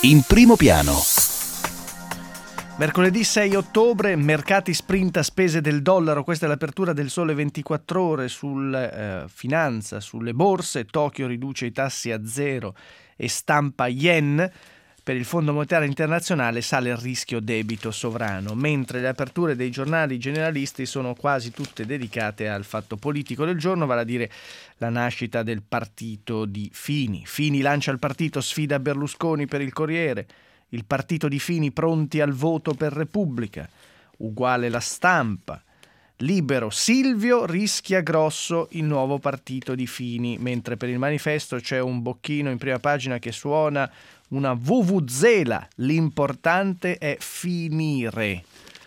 in primo piano. Mercoledì 6 ottobre, mercati sprint a spese del dollaro. Questa è l'apertura del Sole 24 Ore sul finanza, sulle borse. Tokyo riduce i tassi a zero e stampa yen. Per il Fondo Monetario Internazionale sale il rischio debito sovrano, mentre le aperture dei giornali generalisti sono quasi tutte dedicate al fatto politico del giorno, vale a dire la nascita del partito di Fini. Fini lancia il partito, sfida Berlusconi per il Corriere. Il partito di Fini pronti al voto per Repubblica. Uguale La Stampa. Libero, Silvio rischia grosso il nuovo partito di Fini, mentre per il Manifesto c'è un bocchino in prima pagina che suona una vuvuzela, l'importante è finire.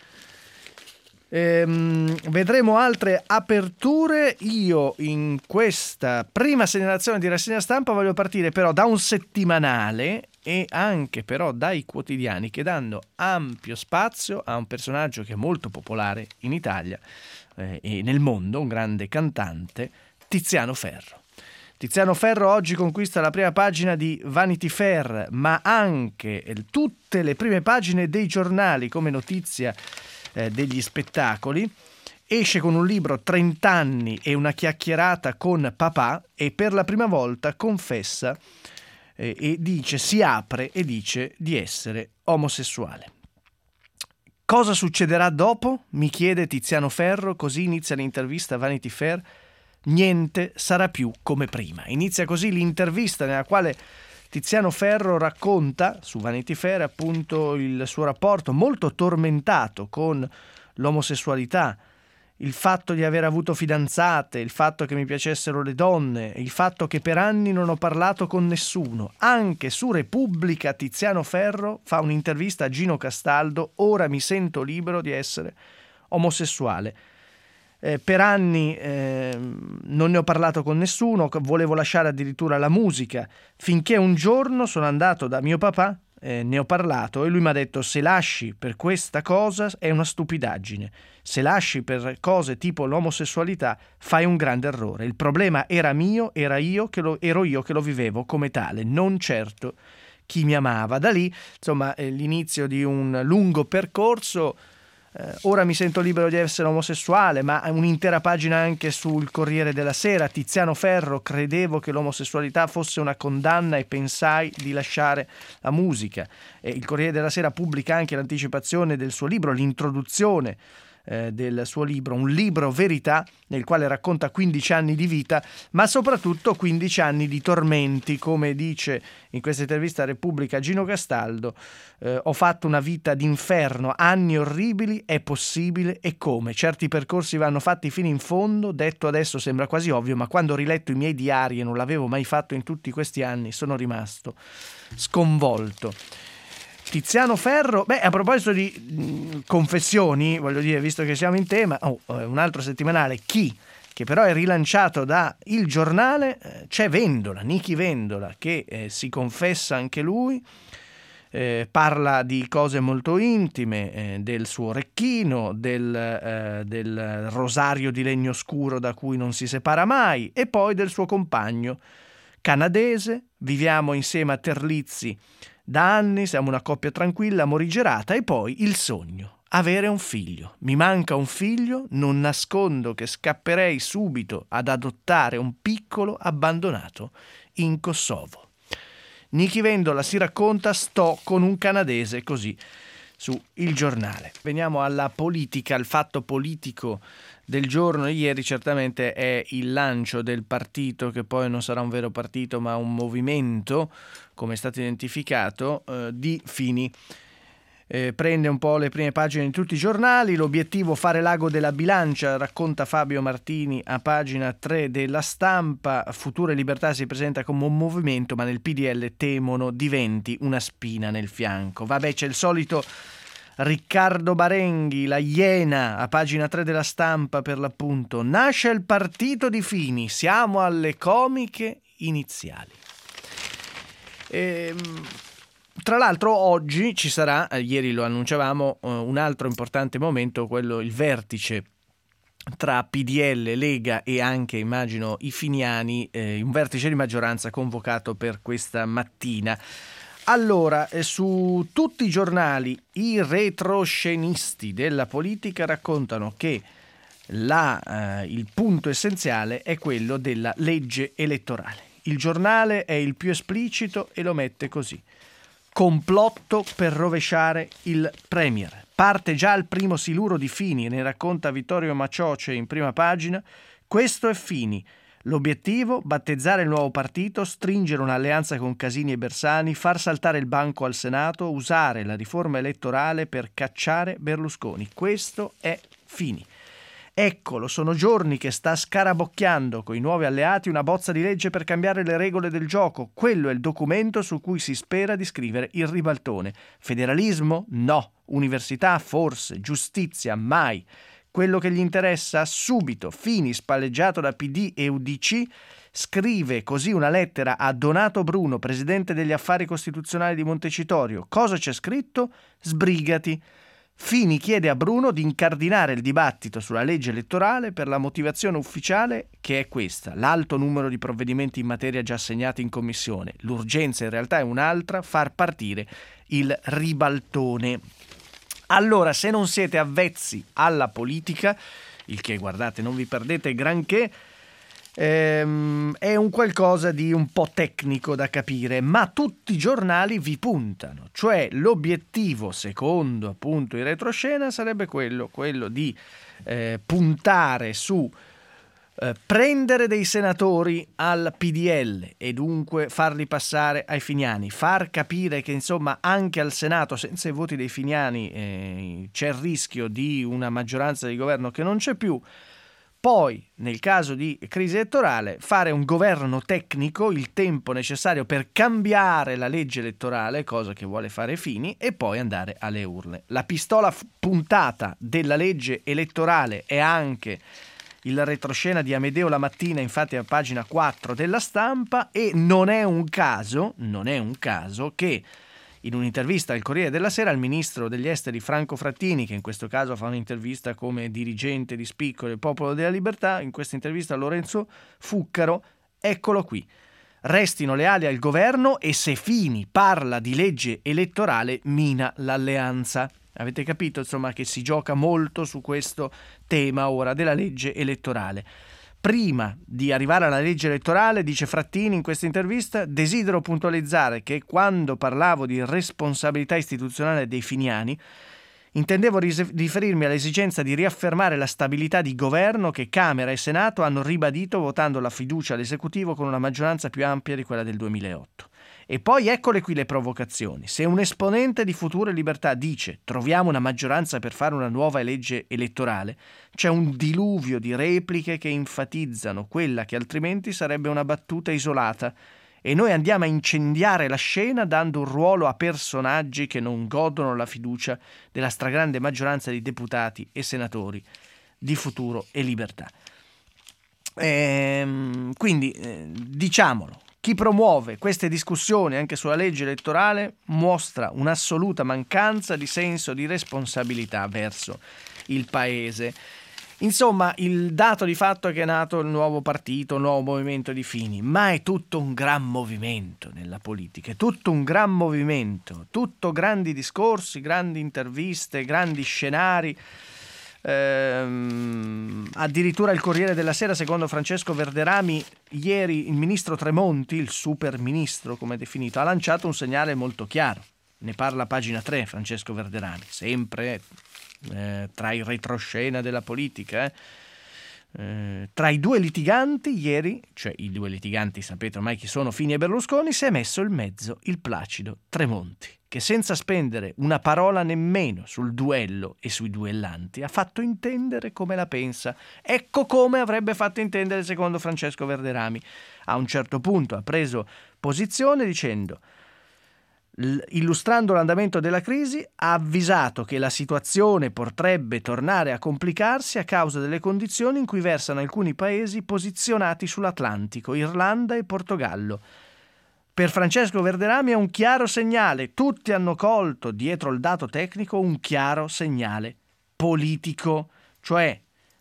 Vedremo altre aperture. Io in questa prima segnalazione di rassegna stampa voglio partire però da un settimanale e anche però dai quotidiani che danno ampio spazio a un personaggio che è molto popolare in Italia e nel mondo, un grande cantante, Tiziano Ferro. Tiziano Ferro oggi conquista la prima pagina di Vanity Fair, ma anche tutte le prime pagine dei giornali come notizia degli spettacoli. Esce con un libro 30 anni e una chiacchierata con papà e per la prima volta confessa e dice, si apre e dice di essere omosessuale. Cosa succederà dopo? Mi chiede Tiziano Ferro, così inizia l'intervista a Vanity Fair. Niente sarà più come prima. Inizia così l'intervista nella quale Tiziano Ferro racconta su Vanity Fair appunto il suo rapporto molto tormentato con l'omosessualità, il fatto di aver avuto fidanzate, il fatto che mi piacessero le donne, il fatto che per anni non ho parlato con nessuno. Anche su Repubblica Tiziano Ferro fa un'intervista a Gino Castaldo, ora mi sento libero di essere omosessuale. Per anni non ne ho parlato con nessuno, volevo lasciare addirittura la musica, finché un giorno sono andato da mio papà, ne ho parlato e lui mi ha detto: se lasci per questa cosa è una stupidaggine, se lasci per cose tipo l'omosessualità fai un grande errore, il problema era mio, ero io che lo vivevo come tale, non certo chi mi amava. Da lì insomma l'inizio di un lungo percorso. Ora mi sento libero di essere omosessuale, ma un'intera pagina anche sul Corriere della Sera. Tiziano Ferro, credevo che l'omosessualità fosse una condanna e pensai di lasciare la musica. Il Corriere della Sera pubblica anche l'anticipazione del suo libro, l'introduzione del suo libro, un libro verità nel quale racconta 15 anni di vita, ma soprattutto 15 anni di tormenti, come dice in questa intervista a Repubblica Gino Castaldo. Ho fatto una vita d'inferno, anni orribili, è possibile e come? Certi percorsi vanno fatti fino in fondo, detto adesso sembra quasi ovvio, ma quando ho riletto i miei diari e non l'avevo mai fatto in tutti questi anni, sono rimasto sconvolto. Tiziano Ferro, a proposito di confessioni, voglio dire, visto che siamo in tema, un altro settimanale, Chi, che però è rilanciato da Il Giornale, c'è Vendola, Nichi Vendola, che si confessa anche lui, parla di cose molto intime, del suo orecchino, del rosario di legno scuro da cui non si separa mai, e poi del suo compagno canadese. Viviamo insieme a Terlizzi da anni, siamo una coppia tranquilla, morigerata, e poi il sogno, avere un figlio. Mi manca un figlio, non nascondo che scapperei subito ad adottare un piccolo abbandonato in Kosovo. Nichi Vendola si racconta, sto con un canadese, così su Il Giornale. Veniamo alla politica, al fatto politico del giorno. Ieri certamente è il lancio del partito, che poi non sarà un vero partito ma un movimento, come è stato identificato, di Fini. Prende un po' le prime pagine di tutti i giornali. L'obiettivo fare l'ago della bilancia, racconta Fabio Martini a pagina 3 della Stampa. Futuro e Libertà si presenta come un movimento, ma nel PDL temono diventi una spina nel fianco. Vabbè, c'è il solito Riccardo Barenghi, la Iena, a pagina 3 della Stampa per l'appunto. Nasce il partito di Fini, siamo alle comiche iniziali. Tra l'altro oggi ci sarà, ieri lo annunciavamo, un altro importante momento, quello il vertice tra PDL, Lega e anche, immagino, i finiani, un vertice di maggioranza convocato per questa mattina. Allora, su tutti i giornali i retroscenisti della politica raccontano che il punto essenziale è quello della legge elettorale. Il giornale è il più esplicito e lo mette così: complotto per rovesciare il premier. Parte già il primo siluro di Fini, ne racconta Vittorio Macioce in prima pagina. Questo è Fini. L'obiettivo? Battezzare il nuovo partito, stringere un'alleanza con Casini e Bersani, far saltare il banco al Senato, usare la riforma elettorale per cacciare Berlusconi. Questo è Fini. Eccolo, sono giorni che sta scarabocchiando coi nuovi alleati una bozza di legge per cambiare le regole del gioco. Quello è il documento su cui si spera di scrivere il ribaltone. Federalismo? No. Università? Forse. Giustizia? Mai. Quello che gli interessa? Subito. Fini, spalleggiato da PD e UDC, scrive così una lettera a Donato Bruno, presidente degli affari costituzionali di Montecitorio. Cosa c'è scritto? Sbrigati. Fini chiede a Bruno di incardinare il dibattito sulla legge elettorale per la motivazione ufficiale che è questa: l'alto numero di provvedimenti in materia già assegnati in commissione. L'urgenza in realtà è un'altra: far partire il ribaltone. Allora, se non siete avvezzi alla politica, il che, guardate, non vi perdete granché, è un qualcosa di un po' tecnico da capire, ma tutti i giornali vi puntano, cioè l'obiettivo, secondo appunto il retroscena, sarebbe quello di puntare su prendere dei senatori al PDL e dunque farli passare ai finiani, far capire che insomma anche al Senato senza i voti dei finiani c'è il rischio di una maggioranza di governo che non c'è più. Poi, nel caso di crisi elettorale, fare un governo tecnico, il tempo necessario per cambiare la legge elettorale, cosa che vuole fare Fini, e poi andare alle urne. La pistola puntata della legge elettorale è anche il retroscena di Amedeo La Mattina, infatti a pagina 4 della Stampa, e non è un caso che in un'intervista al Corriere della Sera il ministro degli esteri Franco Frattini, che in questo caso fa un'intervista come dirigente di spicco del Popolo della Libertà, in questa intervista a Lorenzo Fuccaro, eccolo qui: restino leali al governo e se Fini parla di legge elettorale mina l'alleanza. Avete capito insomma che si gioca molto su questo tema ora della legge elettorale. Prima di arrivare alla legge elettorale, dice Frattini in questa intervista, desidero puntualizzare che quando parlavo di responsabilità istituzionale dei finiani intendevo riferirmi all'esigenza di riaffermare la stabilità di governo che Camera e Senato hanno ribadito votando la fiducia all'esecutivo con una maggioranza più ampia di quella del 2008. E poi eccole qui le provocazioni. Se un esponente di Futuro e Libertà dice troviamo una maggioranza per fare una nuova legge elettorale, c'è un diluvio di repliche che enfatizzano quella che altrimenti sarebbe una battuta isolata e noi andiamo a incendiare la scena dando un ruolo a personaggi che non godono la fiducia della stragrande maggioranza di deputati e senatori di Futuro e Libertà. Quindi diciamolo, chi promuove queste discussioni anche sulla legge elettorale mostra un'assoluta mancanza di senso di responsabilità verso il Paese. Insomma, il dato di fatto è che è nato il nuovo partito, il nuovo movimento di Fini, ma è tutto un gran movimento nella politica, è tutto un gran movimento, tutto grandi discorsi, grandi interviste, grandi scenari. Addirittura il Corriere della Sera, secondo Francesco Verderami, ieri il ministro Tremonti, il super ministro come è definito, ha lanciato un segnale molto chiaro. Ne parla a pagina 3 Francesco Verderami, sempre tra i retroscena della politica. Tra i due litiganti ieri, cioè i due litiganti sapete ormai chi sono, Fini e Berlusconi, si è messo in mezzo il placido Tremonti, che senza spendere una parola nemmeno sul duello e sui duellanti ha fatto intendere come la pensa. Ecco come avrebbe fatto intendere secondo Francesco Verderami. A un certo punto ha preso posizione dicendo, illustrando l'andamento della crisi, ha avvisato che la situazione potrebbe tornare a complicarsi a causa delle condizioni in cui versano alcuni paesi posizionati sull'Atlantico, Irlanda e Portogallo. Per Francesco Verderami è un chiaro segnale, tutti hanno colto dietro il dato tecnico un chiaro segnale politico, cioè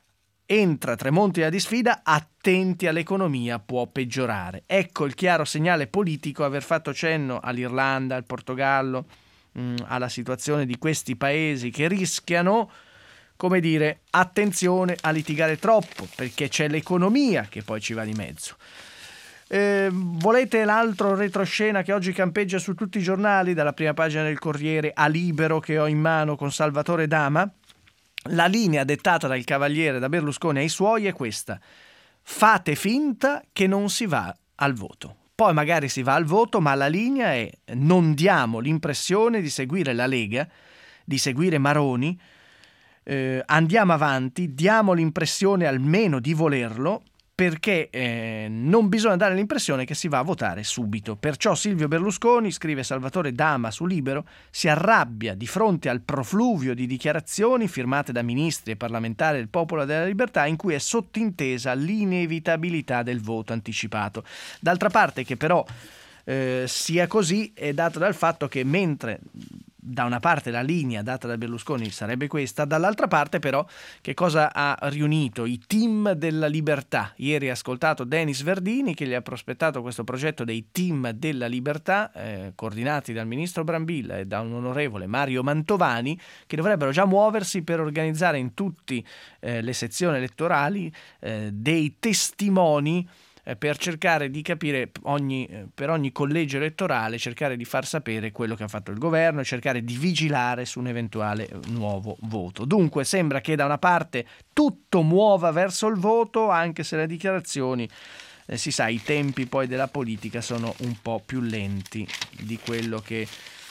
Entra Tremonti alla disfida, attenti all'economia, può peggiorare. Ecco il chiaro segnale politico, aver fatto cenno all'Irlanda, al Portogallo, alla situazione di questi paesi che rischiano, come dire, attenzione a litigare troppo, perché c'è l'economia che poi ci va di mezzo. Volete l'altro retroscena che oggi campeggia su tutti i giornali, dalla prima pagina del Corriere a Libero che ho in mano con Salvatore Dama? La linea dettata dal Cavaliere da Berlusconi ai suoi è questa: fate finta che non si va al voto. Poi magari si va al voto, ma la linea è: non diamo l'impressione di seguire la Lega, di seguire Maroni, andiamo avanti, diamo l'impressione almeno di volerlo, perché non bisogna dare l'impressione che si va a votare subito. Perciò Silvio Berlusconi, scrive Salvatore Dama su Libero, si arrabbia di fronte al profluvio di dichiarazioni firmate da ministri e parlamentari del Popolo della Libertà in cui è sottintesa l'inevitabilità del voto anticipato. D'altra parte che però sia così è dato dal fatto che mentre da una parte la linea data da Berlusconi sarebbe questa, dall'altra parte però che cosa ha riunito i team della libertà? Ieri ho ascoltato Denis Verdini che gli ha prospettato questo progetto dei team della libertà coordinati dal ministro Brambilla e da un onorevole Mario Mantovani, che dovrebbero già muoversi per organizzare in tutte le sezioni elettorali dei testimoni per cercare di capire per ogni collegio elettorale, cercare di far sapere quello che ha fatto il governo e cercare di vigilare su un eventuale nuovo voto. Dunque sembra che da una parte tutto muova verso il voto, anche se le dichiarazioni, si sa, i tempi poi della politica sono un po' più lenti di quello che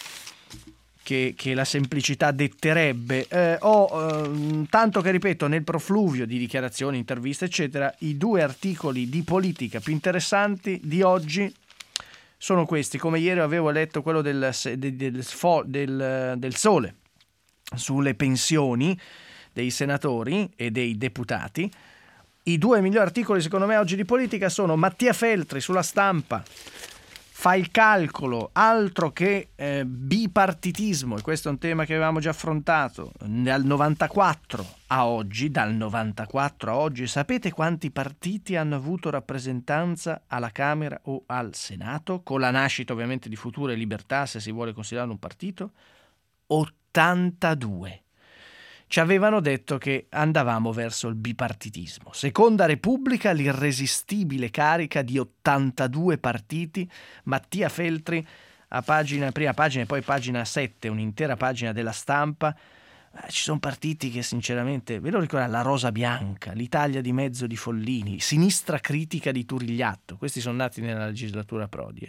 la semplicità detterebbe. Tanto che, ripeto, nel profluvio di dichiarazioni, interviste eccetera, i due articoli di politica più interessanti di oggi sono questi. Come ieri avevo letto quello del Sole sulle pensioni dei senatori e dei deputati. I due migliori articoli secondo me oggi di politica sono Mattia Feltri sulla Stampa, fa il calcolo, altro che bipartitismo, e questo è un tema che avevamo già affrontato, dal 94 a oggi, sapete quanti partiti hanno avuto rappresentanza alla Camera o al Senato, con la nascita ovviamente di Futuro e Libertà, se si vuole considerare un partito? 82. Ci avevano detto che andavamo verso il bipartitismo. Seconda Repubblica, l'irresistibile carica di 82 partiti. Mattia Feltri a prima pagina e poi pagina 7, un'intera pagina della Stampa. Ci sono partiti che sinceramente, ve lo ricordate, la Rosa Bianca, l'Italia di mezzo di Follini, Sinistra Critica di Turigliatto, questi sono nati nella legislatura Prodi.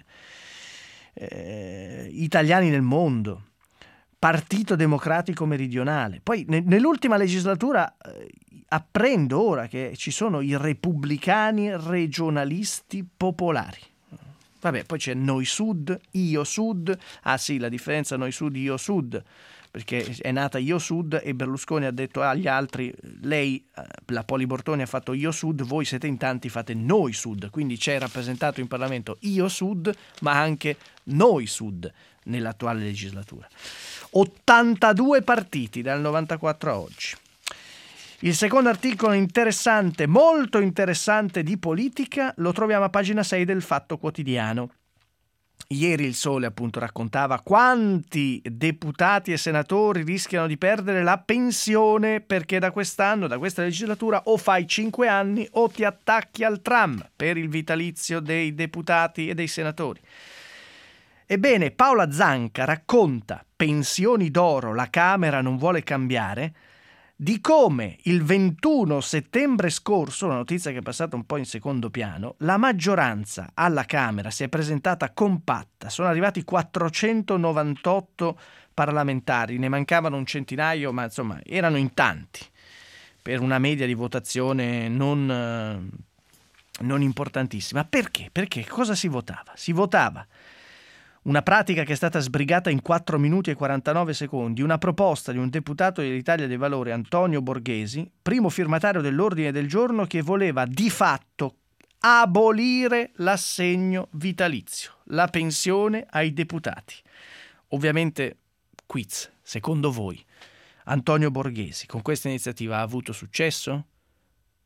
Italiani nel Mondo, Partito Democratico Meridionale. Poi nell'ultima legislatura apprendo ora che ci sono i repubblicani regionalisti popolari. Vabbè, poi c'è Noi Sud, Io Sud. Ah sì, la differenza Noi Sud, Io Sud, perché è nata Io Sud e Berlusconi ha detto agli altri: lei, la Poli Bortoni, ha fatto Io Sud, voi siete in tanti, fate Noi Sud. Quindi c'è rappresentato in Parlamento Io Sud, ma anche Noi Sud nell'attuale legislatura. 82 partiti dal 94 a oggi. Il secondo articolo interessante, molto interessante di politica, lo troviamo a pagina 6 del Fatto Quotidiano. Ieri il Sole appunto raccontava quanti deputati e senatori rischiano di perdere la pensione perché da quest'anno, da questa legislatura, o fai 5 anni o ti attacchi al tram per il vitalizio dei deputati e dei senatori. Ebbene, Paola Zanca racconta, pensioni d'oro, la Camera non vuole cambiare, di come il 21 settembre scorso, una notizia che è passata un po' in secondo piano, la maggioranza alla Camera si è presentata compatta, sono arrivati 498 parlamentari, ne mancavano un centinaio, ma insomma erano in tanti, per una media di votazione non importantissima. Perché? Perché cosa si votava? Si votava una pratica che è stata sbrigata in 4 minuti e 49 secondi, una proposta di un deputato dell'Italia dei Valori, Antonio Borghesi, primo firmatario dell'ordine del giorno, che voleva di fatto abolire l'assegno vitalizio, la pensione ai deputati. Ovviamente, quiz, secondo voi, Antonio Borghesi con questa iniziativa ha avuto successo?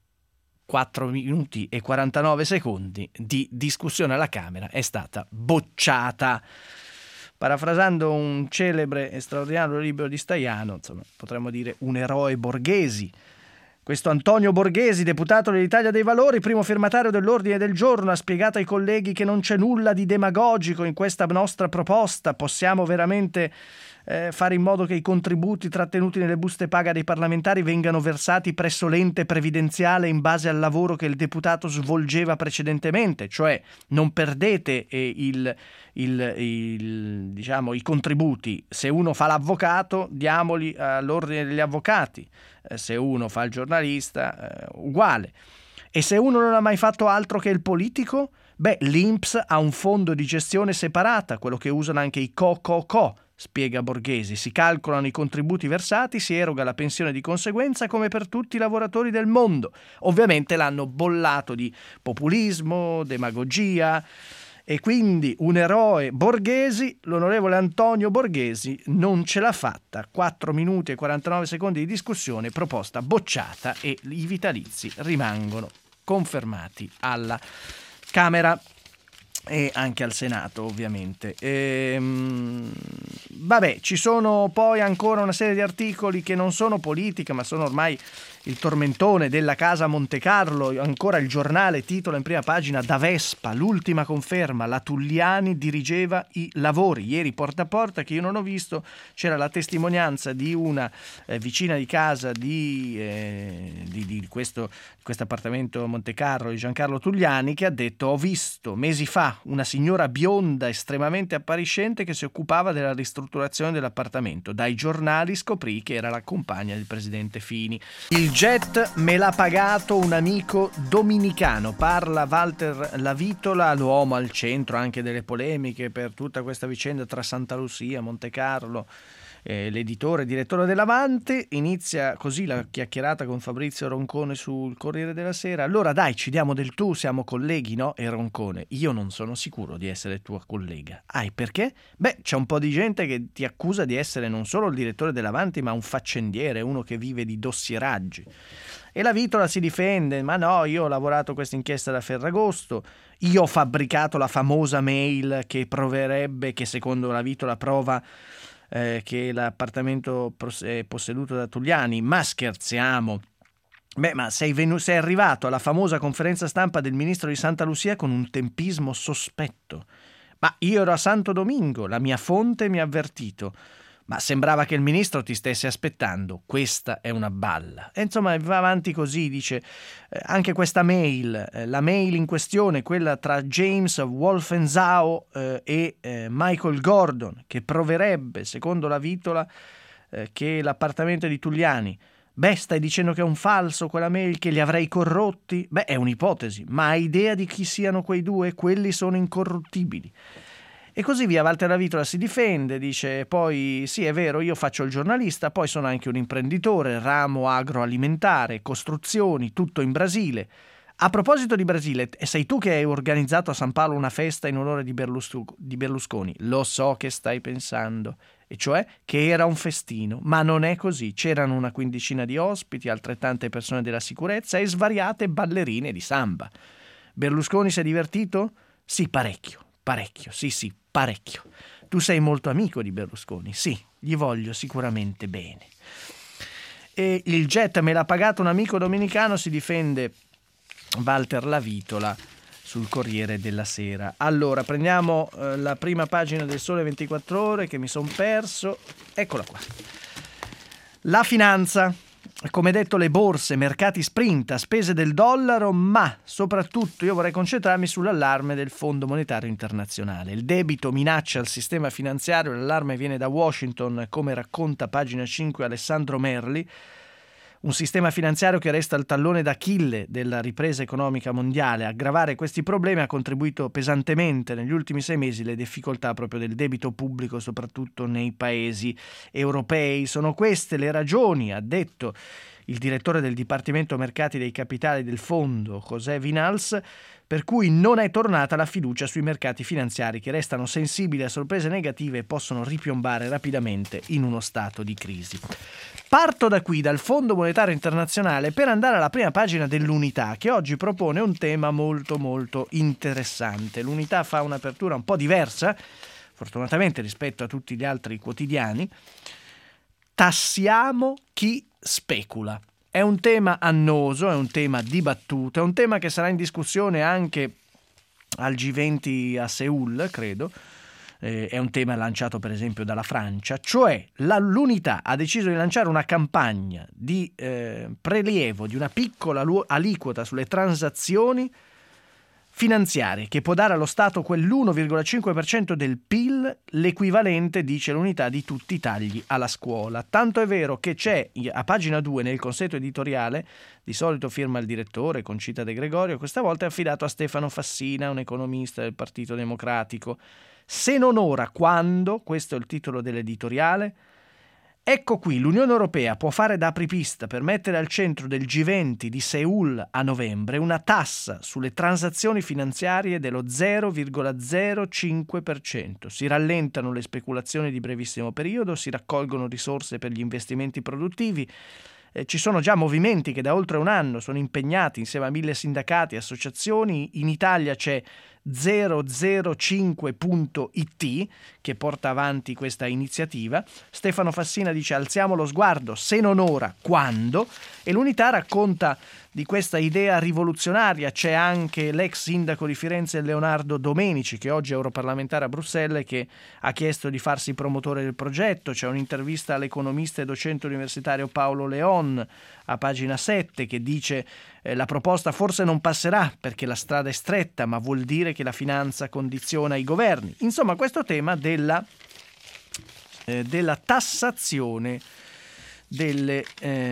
4 minuti e 49 secondi di discussione alla Camera è stata bocciata. Parafrasando un celebre e straordinario libro di Staiano, insomma, potremmo dire un eroe Borghesi. Questo Antonio Borghesi, deputato dell'Italia dei Valori, primo firmatario dell'ordine del giorno, ha spiegato ai colleghi che non c'è nulla di demagogico in questa nostra proposta. Possiamo veramente fare in modo che i contributi trattenuti nelle buste paga dei parlamentari vengano versati presso l'ente previdenziale in base al lavoro che il deputato svolgeva precedentemente, cioè non perdete diciamo, i contributi. Se uno fa l'avvocato, diamoli all'ordine degli avvocati, se uno fa il giornalista, uguale. E se uno non ha mai fatto altro che il politico, l'INPS ha un fondo di gestione separata, quello che usano anche i co, spiega Borghesi. Si calcolano i contributi versati, si eroga la pensione di conseguenza come per tutti i lavoratori del mondo. Ovviamente l'hanno bollato di populismo, demagogia, e quindi un eroe Borghesi, l'onorevole Antonio Borghesi, non ce l'ha fatta. 4 minuti e 49 secondi di discussione, proposta bocciata, e i vitalizi rimangono confermati alla Camera e anche al Senato, ovviamente. Ci sono poi ancora una serie di articoli che non sono politica, ma sono ormai il tormentone della casa Montecarlo. Ancora il Giornale titola in prima pagina: da Vespa, l'ultima conferma, la Tulliani dirigeva i lavori. Ieri porta a porta, che io non ho visto, c'era la testimonianza di una vicina di casa di questo appartamento Montecarlo di Giancarlo Tulliani, che ha detto: ho visto mesi fa una signora bionda estremamente appariscente che si occupava della ristrutturazione dell'appartamento. Dai giornali scoprì che era la compagna del presidente Fini. Il jet me l'ha pagato un amico dominicano, parla Walter Lavitola, l'uomo al centro anche delle polemiche per tutta questa vicenda tra Santa Lucia, Montecarlo. L'editore e direttore dell'Avanti. Inizia così la chiacchierata con Fabrizio Roncone sul Corriere della Sera. Allora dai, ci diamo del tu, siamo colleghi, no? E Roncone: io non sono sicuro di essere tua collega. Perché? C'è un po' di gente che ti accusa di essere non solo il direttore dell'Avanti, ma un faccendiere, uno che vive di dossieraggi. E la Vitola si difende: ma no, io ho lavorato questa inchiesta da Ferragosto, io ho fabbricato la famosa mail che proverebbe, che secondo la Vitola prova che l'appartamento è posseduto da Tulliani. Ma scherziamo? Ma sei arrivato alla famosa conferenza stampa del ministro di Santa Lucia con un tempismo sospetto. Ma io ero a Santo Domingo, la mia fonte mi ha avvertito. Ma sembrava che il ministro ti stesse aspettando. Questa è una balla. E insomma va avanti così, dice anche questa mail, la mail in questione, quella tra James Wolfenzau e Michael Gordon, che proverebbe, secondo la Vitola, che l'appartamento è di Tulliani. Stai dicendo che è un falso quella mail, che li avrei corrotti? È un'ipotesi, ma hai idea di chi siano quei due? Quelli sono incorruttibili. E così via. Walter Lavitola si difende, dice poi: sì, è vero, io faccio il giornalista, poi sono anche un imprenditore, ramo agroalimentare, costruzioni, tutto in Brasile. A proposito di Brasile, sei tu che hai organizzato a San Paolo una festa in onore di Berlusconi? Lo so che stai pensando, e cioè che era un festino, ma non è così. C'erano una quindicina di ospiti, altrettante persone della sicurezza e svariate ballerine di samba. Berlusconi si è divertito? Sì, parecchio, sì, parecchio. Tu sei molto amico di Berlusconi? Sì, gli voglio sicuramente bene. E il jet me l'ha pagato un amico dominicano, si difende Walter Lavitola sul Corriere della Sera. Allora, prendiamo la prima pagina del Sole 24 Ore che mi son perso. Eccola qua. La finanza. Come detto, le borse, mercati sprint a spese del dollaro, ma soprattutto io vorrei concentrarmi sull'allarme del Fondo Monetario Internazionale. Il debito minaccia il sistema finanziario, l'allarme viene da Washington, come racconta pagina 5 Alessandro Merli. Un sistema finanziario che resta il tallone d'Achille della ripresa economica mondiale. A aggravare questi problemi ha contribuito pesantemente negli ultimi 6 mesi le difficoltà proprio del debito pubblico, soprattutto nei paesi europei. Sono queste le ragioni, ha detto il direttore del Dipartimento Mercati dei Capitali del Fondo, José Vinals, per cui non è tornata la fiducia sui mercati finanziari, che restano sensibili a sorprese negative e possono ripiombare rapidamente in uno stato di crisi. Parto da qui, dal Fondo Monetario Internazionale, per andare alla prima pagina dell'Unità, che oggi propone un tema molto molto interessante. L'Unità fa un'apertura un po' diversa, fortunatamente rispetto a tutti gli altri quotidiani. Tassiamo chi specula. È un tema annoso, è un tema dibattuto, è un tema che sarà in discussione anche al G20 a Seul, credo. È un tema lanciato per esempio dalla Francia, cioè l'Unità ha deciso di lanciare una campagna di prelievo di una piccola aliquota sulle transazioni finanziarie che può dare allo Stato quell'1,5% del PIL, l'equivalente, dice l'Unità, di tutti i tagli alla scuola. Tanto è vero che c'è a pagina 2 nel consueto editoriale, di solito firma il direttore Concita De Gregorio, questa volta è affidato a Stefano Fassina, un economista del Partito Democratico. Se non ora, quando? Questo è il titolo dell'editoriale. Ecco qui, l'Unione Europea può fare da apripista per mettere al centro del G20 di Seul a novembre una tassa sulle transazioni finanziarie dello 0,05%. Si rallentano le speculazioni di brevissimo periodo, si raccolgono risorse per gli investimenti produttivi. Ci sono già movimenti che da oltre un anno sono impegnati insieme a 1000 sindacati e associazioni. In Italia c'è 005.it che porta avanti questa iniziativa. Stefano Fassina dice: alziamo lo sguardo, se non ora, quando? E l'Unità racconta di questa idea rivoluzionaria. C'è anche l'ex sindaco di Firenze Leonardo Domenici, che oggi è europarlamentare a Bruxelles, che ha chiesto di farsi promotore del progetto. C'è un'intervista all'economista e docente universitario Paolo Leon a pagina 7 che dice la proposta forse non passerà perché la strada è stretta, ma vuol dire che la finanza condiziona i governi. Insomma, questo tema della tassazione delle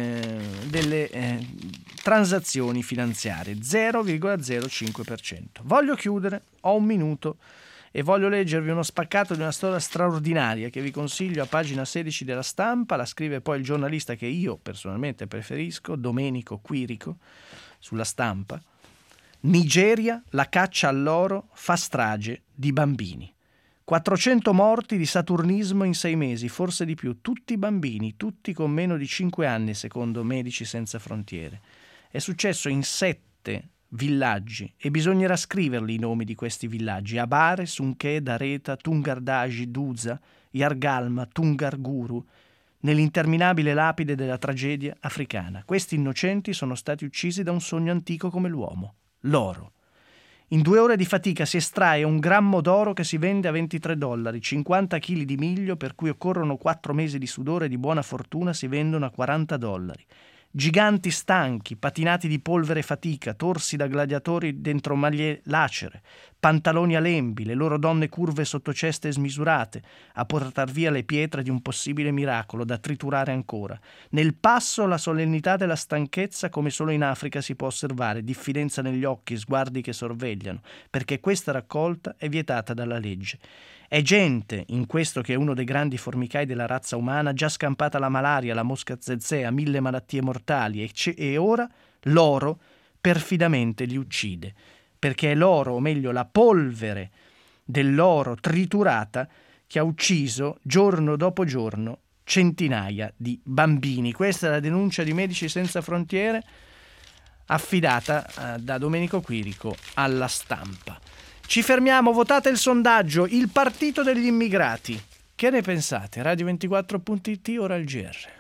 transazioni finanziarie, 0,05%. Voglio chiudere, ho un minuto e voglio leggervi uno spaccato di una storia straordinaria che vi consiglio a pagina 16 della Stampa. La scrive poi il giornalista che io personalmente preferisco, Domenico Quirico, sulla Stampa. Nigeria, la caccia all'oro fa strage di bambini. 400 morti di saturnismo in 6 mesi, forse di più, tutti bambini, tutti con meno di 5 anni, secondo Medici Senza Frontiere. È successo in 7 villaggi e bisognerà scriverli i nomi di questi villaggi: Abare, Sunché, Dareta, Tungardaji, Duza, Yargalma, Tungarguru, nell'interminabile lapide della tragedia africana. Questi innocenti sono stati uccisi da un sogno antico come l'uomo, l'oro. In 2 ore di fatica si estrae un grammo d'oro che si vende a $23, 50 kg di miglio per cui occorrono 4 mesi di sudore e di buona fortuna si vendono a $40. Giganti stanchi, patinati di polvere e fatica, torsi da gladiatori dentro maglie lacere, pantaloni a lembi, le loro donne curve sotto ceste smisurate, a portar via le pietre di un possibile miracolo da triturare ancora. Nel passo la solennità della stanchezza come solo in Africa si può osservare, diffidenza negli occhi, sguardi che sorvegliano, perché questa raccolta è vietata dalla legge. È gente, in questo che è uno dei grandi formicai della razza umana, già scampata la malaria, la mosca zezea, 1000 malattie mortali e ora l'oro perfidamente li uccide, perché è l'oro, o meglio la polvere dell'oro triturata, che ha ucciso giorno dopo giorno centinaia di bambini. Questa è la denuncia di Medici Senza Frontiere affidata da Domenico Quirico alla Stampa. Ci fermiamo, votate il sondaggio, il partito degli immigrati. Che ne pensate? Radio24.it, ora il GR.